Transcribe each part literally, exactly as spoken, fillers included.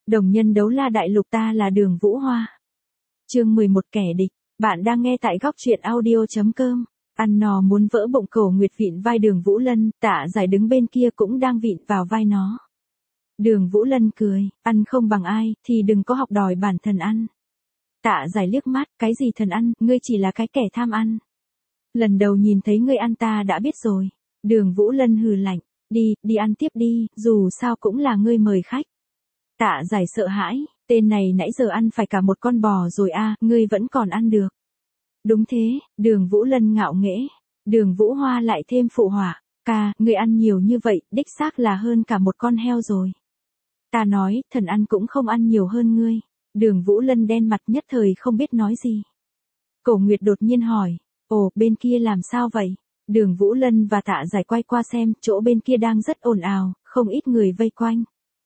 Đồng nhân đấu la đại lục, ta là Đường Vũ Hoa. Chương mười một kẻ địch, bạn đang nghe tại góc truyện audio chấm com. Ăn no muốn vỡ bụng, Cổ Nguyệt vịn vai Đường Vũ Lân, Tạ Giải đứng bên kia cũng đang vịn vào vai nó. Đường Vũ Lân cười, ăn không bằng ai, thì đừng có học đòi bản thân ăn. Tạ Giải liếc mắt, cái gì thần ăn, ngươi chỉ là cái kẻ tham ăn. Lần đầu nhìn thấy ngươi ăn ta đã biết rồi. Đường Vũ Lân hừ lạnh, đi, đi ăn tiếp đi, dù sao cũng là ngươi mời khách. Tạ Giải sợ hãi, tên này nãy giờ ăn phải cả một con bò rồi a, à, ngươi vẫn còn ăn được. Đúng thế, Đường Vũ Lân ngạo nghễ. Đường Vũ Hoa lại thêm phụ họa, ca, ngươi ăn nhiều như vậy, đích xác là hơn cả một con heo rồi. Ta nói, thần ăn cũng không ăn nhiều hơn ngươi. Đường Vũ Lân đen mặt nhất thời không biết nói gì. Cổ Nguyệt đột nhiên hỏi, ồ, bên kia làm sao vậy? Đường Vũ Lân và Tạ Giải quay qua xem, chỗ bên kia đang rất ồn ào, không ít người vây quanh.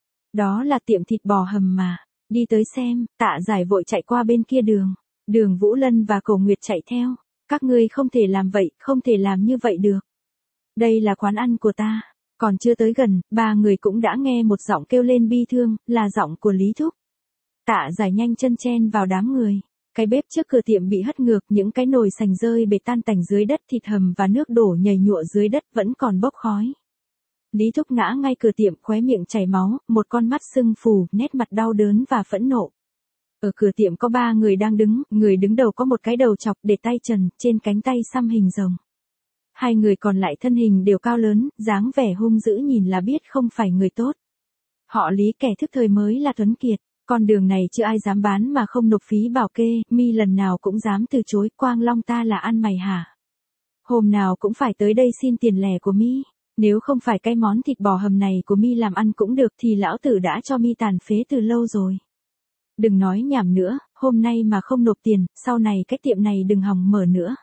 Đó là tiệm thịt bò hầm mà, đi tới xem. Tạ Giải vội chạy qua bên kia đường. Đường Vũ Lân và Cổ Nguyệt chạy theo. Các ngươi không thể làm vậy, không thể làm như vậy được. Đây là quán ăn của ta. Còn chưa tới gần, ba người cũng đã nghe một giọng kêu lên bi thương, là giọng của Lý Thúc. Tạ Giải nhanh chân chen vào đám người. Cái bếp trước cửa tiệm bị hất ngược, những cái nồi sành rơi bể tan tành dưới đất, thịt hầm và nước đổ nhầy nhụa dưới đất vẫn còn bốc khói. Lý Thúc ngã ngay cửa tiệm, khóe miệng chảy máu, một con mắt sưng phù, nét mặt đau đớn và phẫn nộ. Ở cửa tiệm có ba người đang đứng, người đứng đầu có một cái đầu chọc để tay trần, trên cánh tay xăm hình rồng. Hai người còn lại thân hình đều cao lớn, dáng vẻ hung dữ nhìn là biết không phải người tốt. Họ Lý kẻ thức thời mới là tuấn kiệt, con đường này chưa ai dám bán mà không nộp phí bảo kê, mi lần nào cũng dám từ chối, Quang Long ta là ăn mày hả? Hôm nào cũng phải tới đây xin tiền lẻ của mi. Nếu không phải cái món thịt bò hầm này của mi làm ăn cũng được thì lão tử đã cho mi tàn phế từ lâu rồi. Đừng nói nhảm nữa, hôm nay mà không nộp tiền, sau này cái tiệm này đừng hòng mở nữa.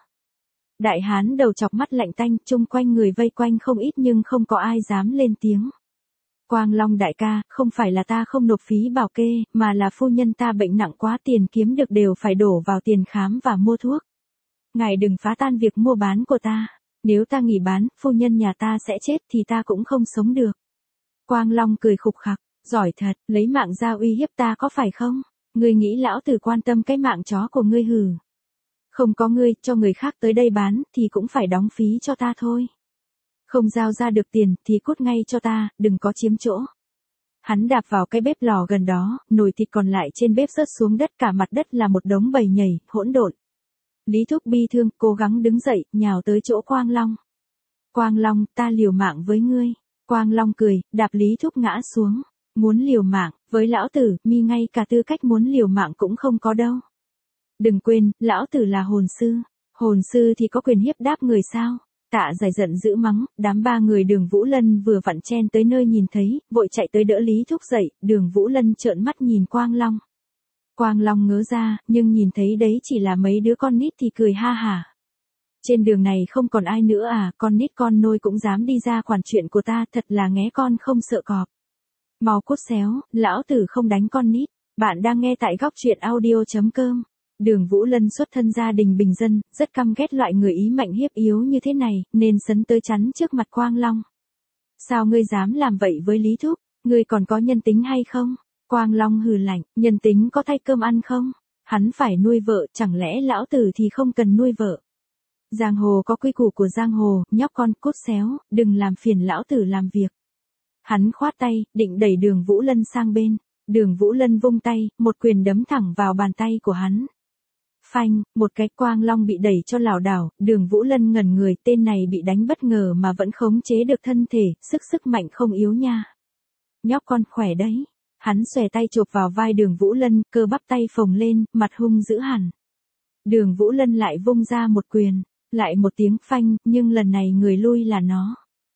Đại hán đầu chọc mắt lạnh tanh, chung quanh người vây quanh không ít nhưng không có ai dám lên tiếng. Quang Long đại ca, không phải là ta không nộp phí bảo kê, mà là phu nhân ta bệnh nặng quá, tiền kiếm được đều phải đổ vào tiền khám và mua thuốc. Ngài đừng phá tan việc mua bán của ta. Nếu ta nghỉ bán, phu nhân nhà ta sẽ chết thì ta cũng không sống được. Quang Long cười khục khặc, giỏi thật, lấy mạng ra uy hiếp ta có phải không? Ngươi nghĩ lão tử quan tâm cái mạng chó của ngươi hử? Không có ngươi, cho người khác tới đây bán, thì cũng phải đóng phí cho ta thôi. Không giao ra được tiền, thì cút ngay cho ta, đừng có chiếm chỗ. Hắn đạp vào cái bếp lò gần đó, nồi thịt còn lại trên bếp rớt xuống đất, cả mặt đất là một đống bầy nhầy, hỗn độn. Lý Thúc bi thương, cố gắng đứng dậy, nhào tới chỗ Quang Long. Quang Long, ta liều mạng với ngươi. Quang Long cười, đạp Lý Thúc ngã xuống. Muốn liều mạng, với lão tử, mi ngay cả tư cách muốn liều mạng cũng không có đâu. Đừng quên, lão tử là hồn sư. Hồn sư thì có quyền hiếp đáp người sao? Tạ Giải giận dữ mắng, đám ba người Đường Vũ Lân vừa vặn chen tới nơi nhìn thấy, vội chạy tới đỡ Lý Thúc dậy. Đường Vũ Lân trợn mắt nhìn Quang Long. Quang Long ngớ ra, nhưng nhìn thấy đấy chỉ là mấy đứa con nít thì cười ha hả. Trên đường này không còn ai nữa à, con nít con nôi cũng dám đi ra quản chuyện của ta, thật là nghé con không sợ cọp. Mau cút xéo, lão tử không đánh con nít. Bạn đang nghe tại góc truyện audio chấm com. Đường Vũ Lân xuất thân gia đình bình dân, rất căm ghét loại người ý mạnh hiếp yếu như thế này, nên sấn tới chắn trước mặt Quang Long. Sao ngươi dám làm vậy với Lý Thúc, ngươi còn có nhân tính hay không? Quang Long hừ lạnh, nhân tính có thay cơm ăn không? Hắn phải nuôi vợ, chẳng lẽ lão tử thì không cần nuôi vợ? Giang hồ có quy củ của giang hồ, nhóc con cút xéo, đừng làm phiền lão tử làm việc. Hắn khoát tay, định đẩy Đường Vũ Lân sang bên. Đường Vũ Lân vung tay, một quyền đấm thẳng vào bàn tay của hắn. Phanh, một cái, Quang Long bị đẩy cho lảo đảo, Đường Vũ Lân ngẩn người, tên này bị đánh bất ngờ mà vẫn khống chế được thân thể, sức sức mạnh không yếu nha. Nhóc con khỏe đấy. Hắn xòe tay chộp vào vai Đường Vũ Lân, cơ bắp tay phồng lên, mặt hung dữ hẳn. Đường Vũ Lân lại vung ra một quyền, lại một tiếng phanh, nhưng lần này người lui là nó.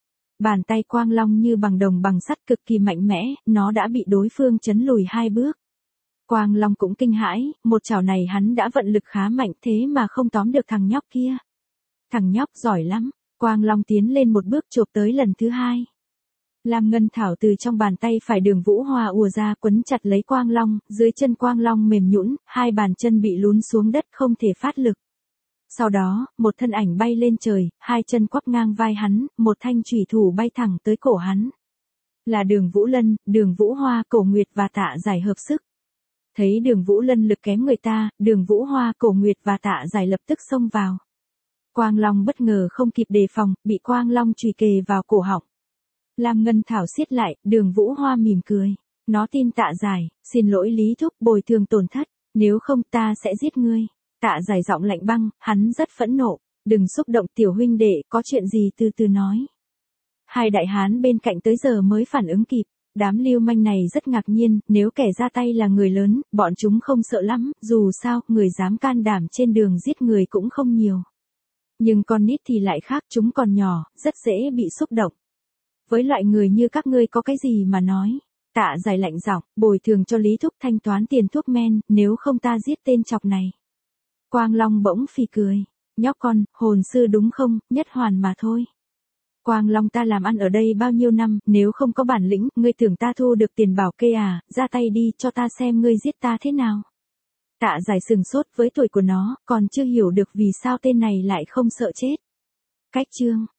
Bàn tay Quang Long như bằng đồng bằng sắt, cực kỳ mạnh mẽ, nó đã bị đối phương chấn lùi hai bước. Quang Long cũng kinh hãi, một chảo này hắn đã vận lực khá mạnh, thế mà không tóm được thằng nhóc kia. Thằng nhóc giỏi lắm. Quang Long tiến lên một bước chộp tới lần thứ hai. Lam ngân thảo từ trong bàn tay phải Đường Vũ Hoa ùa ra, quấn chặt lấy Quang Long, dưới chân Quang Long mềm nhũn, hai bàn chân bị lún xuống đất không thể phát lực. Sau đó, một thân ảnh bay lên trời, hai chân quắp ngang vai hắn, một thanh chủy thủ bay thẳng tới cổ hắn. Là Đường Vũ Lân, Đường Vũ Hoa, Cổ Nguyệt và Tạ Giải hợp sức. Thấy Đường Vũ Lân lực kém người ta, Đường Vũ Hoa, Cổ Nguyệt và Tạ Giải lập tức xông vào. Quang Long bất ngờ không kịp đề phòng, bị Quang Long chùy kề vào cổ họng. Lam Ngân Thảo siết lại, Đường Vũ Hoa mỉm cười. Nó tin Tạ Giải, xin lỗi Lý Thúc, bồi thường tổn thất, nếu không ta sẽ giết ngươi. Tạ Giải giọng lạnh băng, hắn rất phẫn nộ. Đừng xúc động tiểu huynh đệ, có chuyện gì từ từ nói. Hai đại hán bên cạnh tới giờ mới phản ứng kịp. Đám lưu manh này rất ngạc nhiên, nếu kẻ ra tay là người lớn, bọn chúng không sợ lắm, dù sao, người dám can đảm trên đường giết người cũng không nhiều. Nhưng con nít thì lại khác, chúng còn nhỏ, rất dễ bị xúc động. Với loại người như các ngươi có cái gì mà nói. Tạ Giải lạnh giọng, bồi thường cho Lý Thúc thanh toán tiền thuốc men, nếu không ta giết tên chọc này. Quang Long bỗng phì cười. Nhóc con, hồn sư đúng không, nhất hoàn mà thôi. Quang Long ta làm ăn ở đây bao nhiêu năm, nếu không có bản lĩnh, ngươi tưởng ta thu được tiền bảo kê à, ra tay đi, cho ta xem ngươi giết ta thế nào. Tạ Giải sừng sốt với tuổi của nó, còn chưa hiểu được vì sao tên này lại không sợ chết. Cách chương